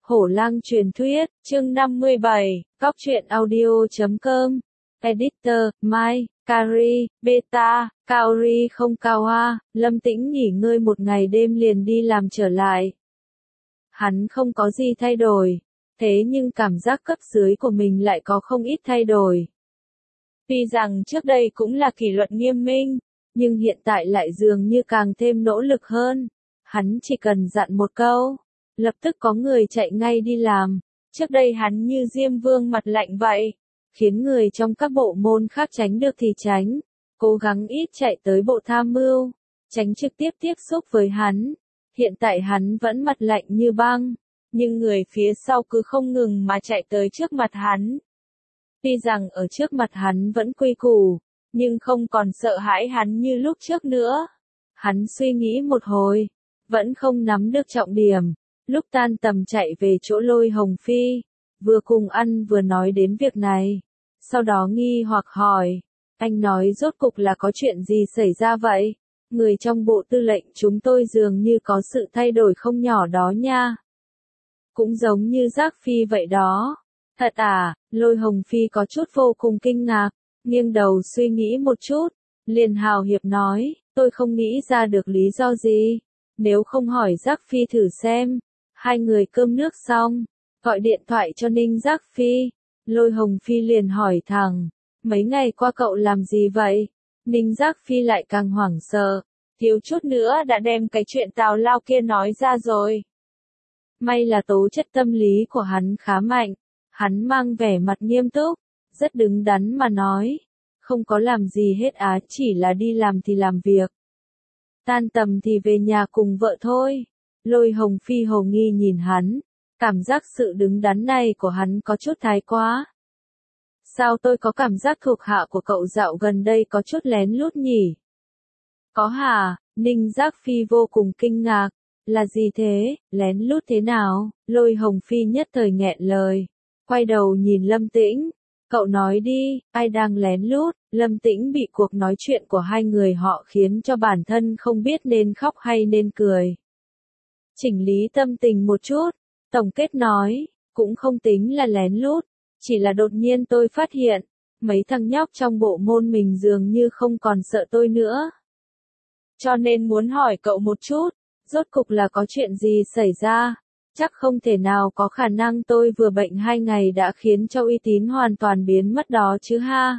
Hổ lang truyền thuyết, chương 57, Cóc truyện audio.com. Editor, Mai, Kari, Beta, Kaori không Kawa, Lâm Tĩnh nghỉ ngơi một ngày đêm liền đi làm trở lại. Hắn không có gì thay đổi, thế nhưng cảm giác cấp dưới của mình lại có không ít thay đổi. Tuy rằng trước đây cũng là kỷ luật nghiêm minh, nhưng hiện tại lại dường như càng thêm nỗ lực hơn. Hắn chỉ cần dặn một câu, lập tức có người chạy ngay đi làm. Trước đây hắn như Diêm Vương mặt lạnh vậy, khiến người trong các bộ môn khác tránh được thì tránh, cố gắng ít chạy tới bộ tham mưu, tránh trực tiếp tiếp xúc với hắn. Hiện tại hắn vẫn mặt lạnh như băng, nhưng người phía sau cứ không ngừng mà chạy tới trước mặt hắn. Tuy rằng ở trước mặt hắn vẫn quy củ, nhưng không còn sợ hãi hắn như lúc trước nữa. Hắn suy nghĩ một hồi, vẫn không nắm được trọng điểm. Lúc tan tầm chạy về chỗ Lôi Hồng Phi, vừa cùng ăn vừa nói đến việc này. Sau đó nghi hoặc hỏi, anh nói rốt cục là có chuyện gì xảy ra vậy? Người trong bộ tư lệnh chúng tôi dường như có sự thay đổi không nhỏ đó nha. Cũng giống như Giác Phi vậy đó. Thật à? Lôi Hồng Phi có chút vô cùng kinh ngạc, nghiêng đầu suy nghĩ một chút, liền hào hiệp nói, tôi không nghĩ ra được lý do gì. Nếu không hỏi Giác Phi thử xem. Hai người cơm nước xong, gọi điện thoại cho Ninh Giác Phi. Lôi Hồng Phi liền hỏi thẳng, mấy ngày qua cậu làm gì vậy? Ninh Giác Phi lại càng hoảng sợ, thiếu chút nữa đã đem cái chuyện tào lao kia nói ra rồi. May là tố chất tâm lý của hắn khá mạnh, hắn mang vẻ mặt nghiêm túc, rất đứng đắn mà nói, không có làm gì hết á, chỉ là đi làm thì làm việc. Tan tầm thì về nhà cùng vợ thôi. Lôi Hồng Phi hồ nghi nhìn hắn, cảm giác sự đứng đắn này của hắn có chút thái quá. Sao tôi có cảm giác thuộc hạ của cậu dạo gần đây có chút lén lút nhỉ? Có hả? Ninh Giác Phi vô cùng kinh ngạc. Là gì thế? Lén lút thế nào? Lôi Hồng Phi nhất thời nghẹn lời. Quay đầu nhìn Lâm Tĩnh. Cậu nói đi, ai đang lén lút? Lâm Tĩnh bị cuộc nói chuyện của hai người họ khiến cho bản thân không biết nên khóc hay nên cười. Chỉnh lý tâm tình một chút, tổng kết nói, cũng không tính là lén lút, chỉ là đột nhiên tôi phát hiện, mấy thằng nhóc trong bộ môn mình dường như không còn sợ tôi nữa. Cho nên muốn hỏi cậu một chút, rốt cục là có chuyện gì xảy ra, chắc không thể nào có khả năng tôi vừa bệnh 2 ngày đã khiến cho uy tín hoàn toàn biến mất đó chứ ha.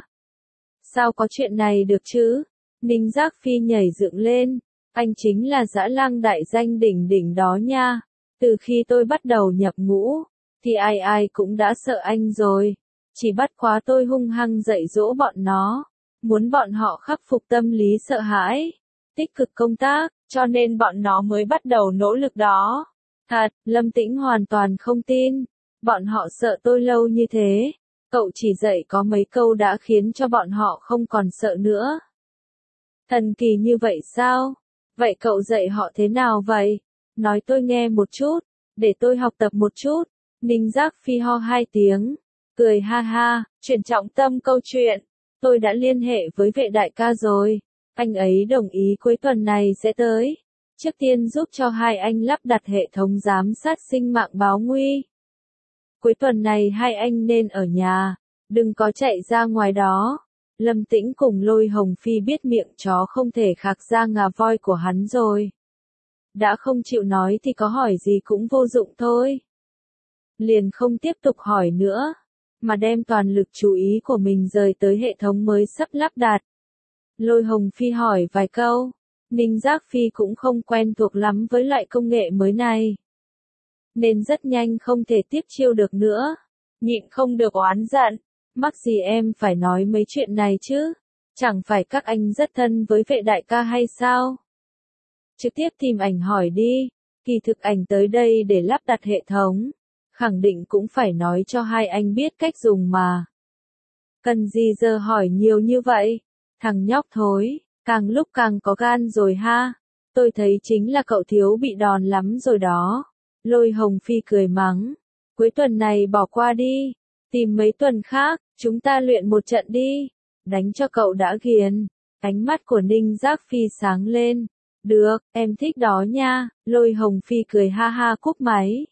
Sao có chuyện này được chứ? Ninh Giác Phi nhảy dựng lên. Anh chính là dã lang đại danh đỉnh đỉnh đó nha. Từ khi tôi bắt đầu nhập ngũ, thì ai ai cũng đã sợ anh rồi. Chỉ bắt quá tôi hung hăng dạy dỗ bọn nó, muốn bọn họ khắc phục tâm lý sợ hãi, tích cực công tác, cho nên bọn nó mới bắt đầu nỗ lực đó. Thật, Lâm Tĩnh hoàn toàn không tin. Bọn họ sợ tôi lâu như thế. Cậu chỉ dạy có mấy câu đã khiến cho bọn họ không còn sợ nữa. Thần kỳ như vậy sao? Vậy cậu dạy họ thế nào vậy? Nói tôi nghe một chút, để tôi học tập một chút. Ninh Giác Phi ho 2 tiếng, cười ha ha, chuyển trọng tâm câu chuyện. Tôi đã liên hệ với vệ đại ca rồi, anh ấy đồng ý cuối tuần này sẽ tới. Trước tiên giúp cho hai anh lắp đặt hệ thống giám sát sinh mạng báo nguy. Cuối tuần này hai anh nên ở nhà, đừng có chạy ra ngoài đó. Lâm Tĩnh cùng Lôi Hồng Phi biết miệng chó không thể khạc ra ngà voi của hắn rồi. Đã không chịu nói thì có hỏi gì cũng vô dụng thôi. Liền không tiếp tục hỏi nữa, mà đem toàn lực chú ý của mình rời tới hệ thống mới sắp lắp đặt. Lôi Hồng Phi hỏi vài câu, Ninh Giác Phi cũng không quen thuộc lắm với loại công nghệ mới này. Nên rất nhanh không thể tiếp chiêu được nữa, nhịn không được oán giận. Mắc gì em phải nói mấy chuyện này chứ? Chẳng phải các anh rất thân với vệ đại ca hay sao? Trực tiếp tìm ảnh hỏi đi, kỳ thực ảnh tới đây để lắp đặt hệ thống. Khẳng định cũng phải nói cho hai anh biết cách dùng mà. Cần gì giờ hỏi nhiều như vậy? Thằng nhóc thối, càng lúc càng có gan rồi ha. Tôi thấy chính là cậu thiếu bị đòn lắm rồi đó. Lôi Hồng Phi cười mắng. Cuối tuần này bỏ qua đi. Tìm mấy tuần khác, chúng ta luyện một trận đi. Đánh cho cậu đã ghiền. Ánh mắt của Ninh Giác Phi sáng lên. Được, em thích đó nha. Lôi Hồng Phi cười ha ha cúp máy.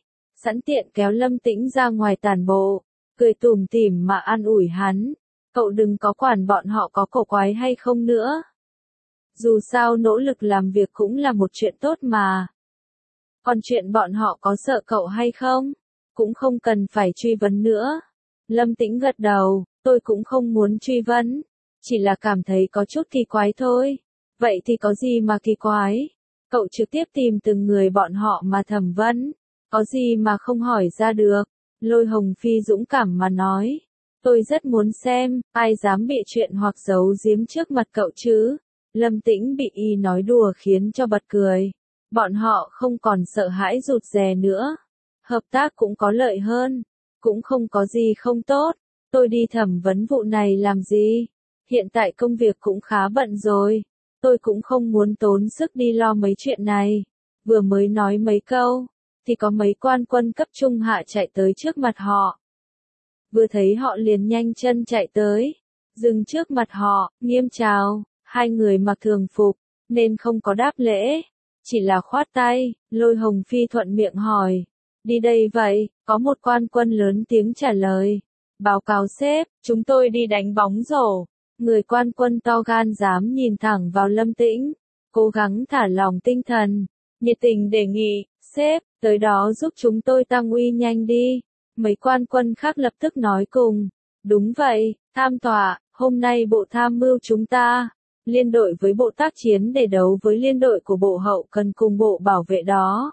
sẵn tiện kéo Lâm Tĩnh ra ngoài tản bộ, cười tủm tỉm mà an ủi hắn. Cậu đừng có quản bọn họ có cổ quái hay không nữa. Dù sao nỗ lực làm việc cũng là một chuyện tốt mà. Còn chuyện bọn họ có sợ cậu hay không, cũng không cần phải truy vấn nữa. Lâm Tĩnh gật đầu, tôi cũng không muốn truy vấn, chỉ là cảm thấy có chút kỳ quái thôi. Vậy thì có gì mà kỳ quái? Cậu trực tiếp tìm từng người bọn họ mà thẩm vấn, có gì mà không hỏi ra được? Lôi Hồng Phi dũng cảm mà nói. Tôi rất muốn xem, ai dám bị chuyện hoặc giấu giếm trước mặt cậu chứ? Lâm Tĩnh bị y nói đùa khiến cho bật cười. Bọn họ không còn sợ hãi rụt rè nữa. Hợp tác cũng có lợi hơn. Cũng không có gì không tốt. Tôi đi thẩm vấn vụ này làm gì? Hiện tại công việc cũng khá bận rồi. Tôi cũng không muốn tốn sức đi lo mấy chuyện này. Vừa mới nói mấy câu, thì có mấy quan quân cấp trung hạ chạy tới trước mặt họ. Vừa thấy họ liền nhanh chân chạy tới, dừng trước mặt họ, nghiêm chào. Hai người mặc thường phục, nên không có đáp lễ, chỉ là khoát tay. Lôi Hồng Phi thuận miệng hỏi, đi đây vậy? Có một quan quân lớn tiếng trả lời, báo cáo sếp, chúng tôi đi đánh bóng rổ. Người quan quân to gan dám nhìn thẳng vào Lâm Tĩnh, cố gắng thả lỏng tinh thần, nhiệt tình đề nghị, sếp, tới đó giúp chúng tôi tăng uy nhanh đi. Mấy quan quân khác lập tức nói cùng, đúng vậy, tham tọa, hôm nay bộ tham mưu chúng ta liên đội với bộ tác chiến để đấu với liên đội của bộ hậu cần cùng bộ bảo vệ đó.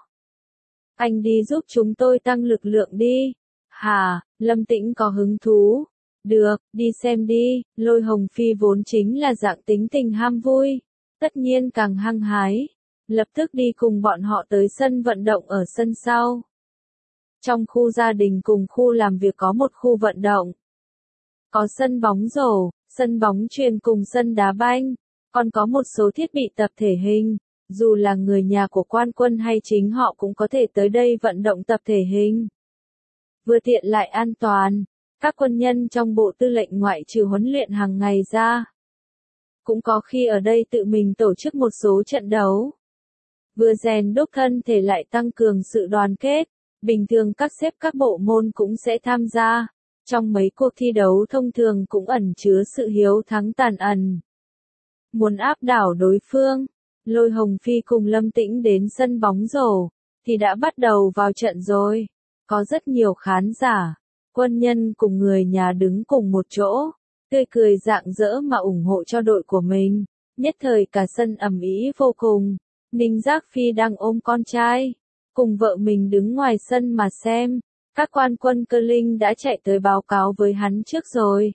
Anh đi giúp chúng tôi tăng lực lượng đi. Hả? Lâm Tĩnh có hứng thú. Được, đi xem đi. Lôi Hồng Phi vốn chính là dạng tính tình ham vui, tất nhiên càng hăng hái. Lập tức đi cùng bọn họ tới sân vận động ở sân sau. Trong khu gia đình cùng khu làm việc có một khu vận động. Có sân bóng rổ, sân bóng chuyền cùng sân đá banh, còn có một số thiết bị tập thể hình. Dù là người nhà của quan quân hay chính họ cũng có thể tới đây vận động tập thể hình. Vừa tiện lại an toàn, các quân nhân trong bộ tư lệnh ngoại trừ huấn luyện hàng ngày ra, cũng có khi ở đây tự mình tổ chức một số trận đấu. Vừa rèn đúc thân thể lại tăng cường sự đoàn kết, bình thường các sếp các bộ môn cũng sẽ tham gia. Trong mấy cuộc thi đấu thông thường cũng ẩn chứa sự hiếu thắng tàn ẩn. Muốn áp đảo đối phương, Lôi Hồng Phi cùng Lâm Tĩnh đến sân bóng rổ, thì đã bắt đầu vào trận rồi. Có rất nhiều khán giả, quân nhân cùng người nhà đứng cùng một chỗ, tươi cười rạng rỡ mà ủng hộ cho đội của mình. Nhất thời cả sân ầm ĩ vô cùng. Ninh Giác Phi đang ôm con trai, cùng vợ mình đứng ngoài sân mà xem. Các quan quân cơ linh đã chạy tới báo cáo với hắn trước rồi.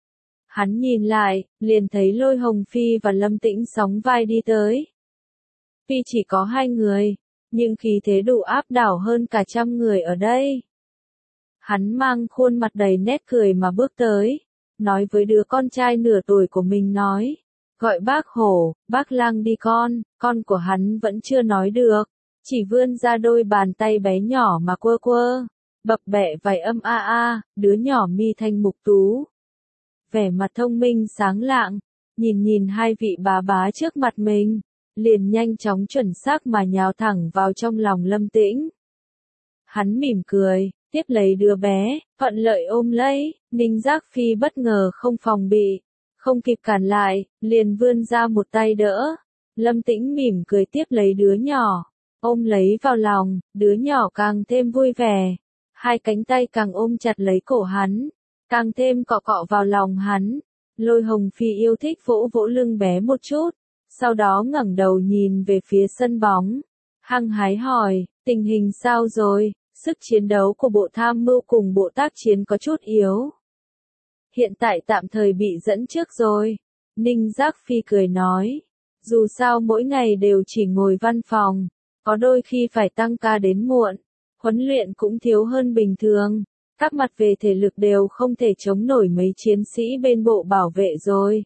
Hắn nhìn lại, liền thấy Lôi Hồng Phi và Lâm Tĩnh sóng vai đi tới. Tuy chỉ có hai người, nhưng khí thế đủ áp đảo hơn cả trăm người ở đây. Hắn mang khuôn mặt đầy nét cười mà bước tới, nói với đứa con trai nửa tuổi của mình nói, gọi bác Hổ, bác Lang đi con của hắn vẫn chưa nói được, chỉ vươn ra đôi bàn tay bé nhỏ mà quơ quơ, bập bẹ vài âm a a, đứa nhỏ mi thanh mục tú. Vẻ mặt thông minh sáng lạng, nhìn hai vị bá bá trước mặt mình, liền nhanh chóng chuẩn xác mà nhào thẳng vào trong lòng Lâm Tĩnh. Hắn mỉm cười, tiếp lấy đứa bé, thuận lợi ôm lấy. Ninh Giác Phi bất ngờ không phòng bị, không kịp cản lại, liền vươn ra một tay đỡ. Lâm Tĩnh mỉm cười tiếp lấy đứa nhỏ, ôm lấy vào lòng, đứa nhỏ càng thêm vui vẻ. Hai cánh tay càng ôm chặt lấy cổ hắn, càng thêm cọ cọ vào lòng hắn. Lôi Hồng Phi yêu thích vỗ vỗ lưng bé một chút, sau đó ngẩng đầu nhìn về phía sân bóng, hăng hái hỏi, tình hình sao rồi? Sức chiến đấu của bộ tham mưu cùng bộ tác chiến có chút yếu. Hiện tại tạm thời bị dẫn trước rồi. Ninh Giác Phi cười nói, dù sao mỗi ngày đều chỉ ngồi văn phòng, có đôi khi phải tăng ca đến muộn, huấn luyện cũng thiếu hơn bình thường. Các mặt về thể lực đều không thể chống nổi mấy chiến sĩ bên bộ bảo vệ rồi.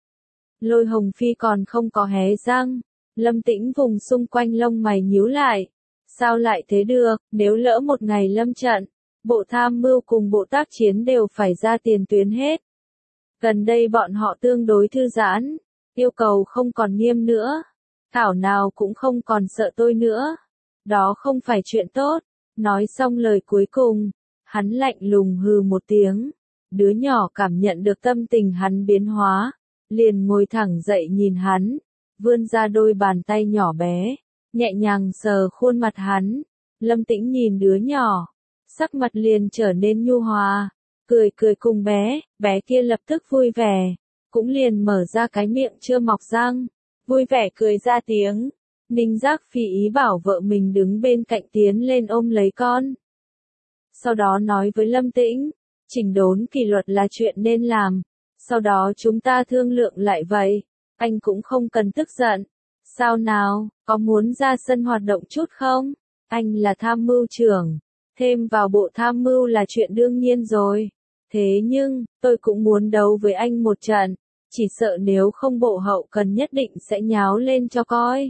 Lôi Hồng Phi còn không có hé răng. Lâm Tĩnh vùng xung quanh lông mày nhíu lại. Sao lại thế được, nếu lỡ một ngày lâm trận, bộ tham mưu cùng bộ tác chiến đều phải ra tiền tuyến hết. Gần đây bọn họ tương đối thư giãn, yêu cầu không còn nghiêm nữa. Thảo nào cũng không còn sợ tôi nữa. Đó không phải chuyện tốt. Nói xong lời cuối cùng, hắn lạnh lùng hừ một tiếng. Đứa nhỏ cảm nhận được tâm tình hắn biến hóa, liền ngồi thẳng dậy nhìn hắn, vươn ra đôi bàn tay nhỏ bé, nhẹ nhàng sờ khuôn mặt hắn. Lâm Tĩnh nhìn đứa nhỏ, sắc mặt liền trở nên nhu hòa, cười cười cùng bé kia lập tức vui vẻ, cũng liền mở ra cái miệng chưa mọc răng, vui vẻ cười ra tiếng. Ninh Giác Phi ý bảo vợ mình đứng bên cạnh tiến lên ôm lấy con. Sau đó nói với Lâm Tĩnh, chỉnh đốn kỷ luật là chuyện nên làm, sau đó chúng ta thương lượng lại vậy, anh cũng không cần tức giận. Sao nào, có muốn ra sân hoạt động chút không? Anh là tham mưu trưởng, thêm vào bộ tham mưu là chuyện đương nhiên rồi. Thế nhưng, tôi cũng muốn đấu với anh một trận, chỉ sợ nếu không bộ hậu cần nhất định sẽ nháo lên cho coi.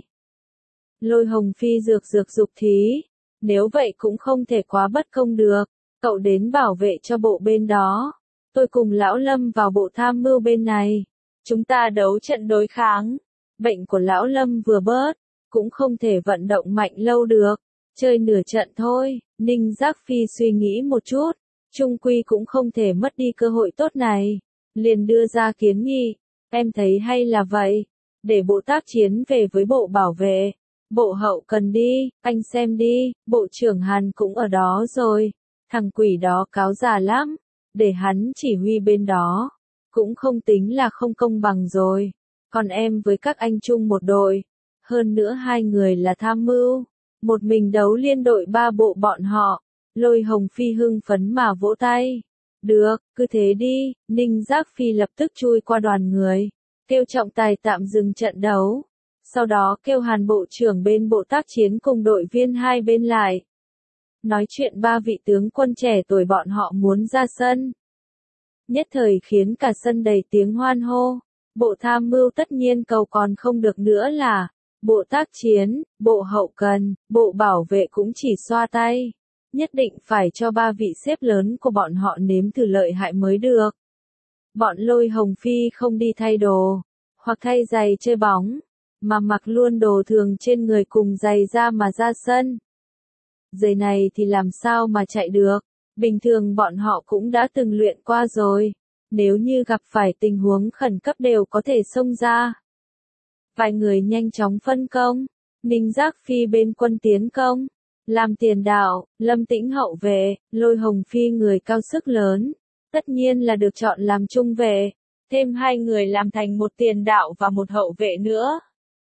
Lôi Hồng Phi dược dục thí, nếu vậy cũng không thể quá bất công được, cậu đến bảo vệ cho bộ bên đó, tôi cùng Lão Lâm vào bộ tham mưu bên này, chúng ta đấu trận đối kháng. Bệnh của Lão Lâm vừa bớt, cũng không thể vận động mạnh lâu được, chơi nửa trận thôi. Ninh Giác Phi suy nghĩ một chút, chung quy cũng không thể mất đi cơ hội tốt này, liền đưa ra kiến nghị, em thấy hay là vậy, để bộ tác chiến về với bộ bảo vệ, bộ hậu cần đi, anh xem đi, bộ trưởng Hàn cũng ở đó rồi, thằng quỷ đó cáo già lắm, để hắn chỉ huy bên đó, cũng không tính là không công bằng rồi, còn em với các anh chung một đội, hơn nữa hai người là tham mưu, một mình đấu liên đội ba bộ bọn họ. Lôi Hồng Phi hưng phấn mà vỗ tay. Được, cứ thế đi. Ninh Giác Phi lập tức chui qua đoàn người, kêu trọng tài tạm dừng trận đấu. Sau đó kêu Hàn bộ trưởng bên bộ tác chiến cùng đội viên hai bên lại. Nói chuyện ba vị tướng quân trẻ tuổi bọn họ muốn ra sân. Nhất thời khiến cả sân đầy tiếng hoan hô. Bộ tham mưu tất nhiên cầu còn không được nữa là bộ tác chiến, bộ hậu cần, bộ bảo vệ cũng chỉ xoa tay. Nhất định phải cho ba vị sếp lớn của bọn họ nếm thử lợi hại mới được. Bọn Lôi Hồng Phi không đi thay đồ, hoặc thay giày chơi bóng, mà mặc luôn đồ thường trên người cùng giày da mà ra sân. Giày này thì làm sao mà chạy được, bình thường bọn họ cũng đã từng luyện qua rồi, nếu như gặp phải tình huống khẩn cấp đều có thể xông ra. Vài người nhanh chóng phân công, Ninh Giác Phi bên quân tiến công. Làm tiền đạo, Lâm Tĩnh hậu vệ, Lôi Hồng Phi người cao sức lớn, tất nhiên là được chọn làm trung vệ, thêm hai người làm thành một tiền đạo và một hậu vệ nữa.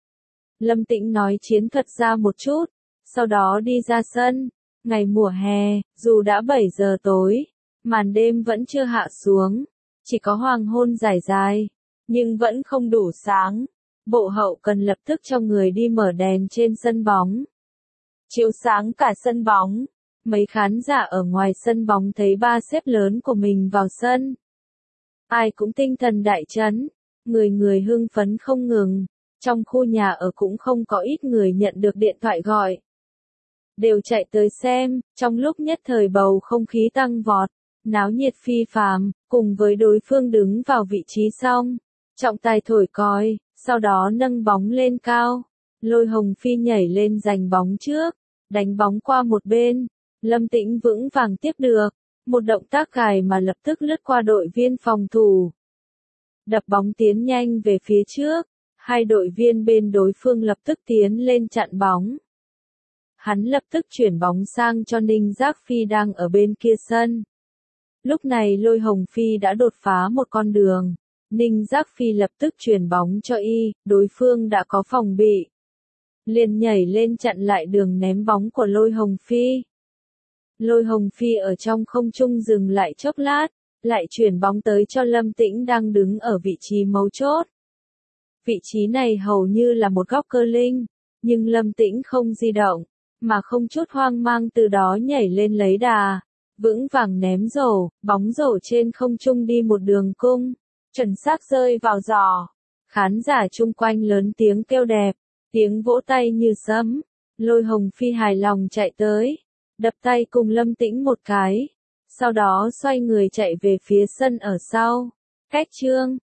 Lâm Tĩnh nói chiến thuật ra một chút, sau đó đi ra sân. Ngày mùa hè, dù đã 7 giờ tối, màn đêm vẫn chưa hạ xuống, chỉ có hoàng hôn dài dài, nhưng vẫn không đủ sáng. Bộ hậu cần lập tức cho người đi mở đèn trên sân bóng, chiếu sáng cả sân bóng. Mấy khán giả ở ngoài sân bóng thấy ba sếp lớn của mình vào sân, ai cũng tinh thần đại chấn, người người hưng phấn không ngừng. Trong khu nhà ở cũng không có ít người nhận được điện thoại gọi, đều chạy tới xem. Trong lúc nhất thời bầu không khí tăng vọt, náo nhiệt phi phàm, cùng với đối phương đứng vào vị trí xong, trọng tài thổi còi, sau đó nâng bóng lên cao. Lôi Hồng Phi nhảy lên giành bóng trước, đánh bóng qua một bên, Lâm Tĩnh vững vàng tiếp được, một động tác gài mà lập tức lướt qua đội viên phòng thủ, đập bóng tiến nhanh về phía trước, hai đội viên bên đối phương lập tức tiến lên chặn bóng. Hắn lập tức chuyển bóng sang cho Ninh Giác Phi đang ở bên kia sân. Lúc này Lôi Hồng Phi đã đột phá một con đường, Ninh Giác Phi lập tức chuyển bóng cho y, đối phương đã có phòng bị, liền nhảy lên chặn lại đường ném bóng của Lôi Hồng Phi. Lôi Hồng Phi ở trong không trung dừng lại chốc lát, lại chuyển bóng tới cho Lâm Tĩnh đang đứng ở vị trí mấu chốt. Vị trí này hầu như là một góc cơ linh, nhưng Lâm Tĩnh không di động, mà không chút hoang mang từ đó nhảy lên lấy đà, vững vàng ném rổ, bóng rổ trên không trung đi một đường cung, chuẩn xác rơi vào giỏ. Khán giả chung quanh lớn tiếng kêu đẹp, tiếng vỗ tay như sấm. Lôi Hồng Phi hài lòng chạy tới, đập tay cùng Lâm Tĩnh một cái, sau đó xoay người chạy về phía sân ở sau. Cách chương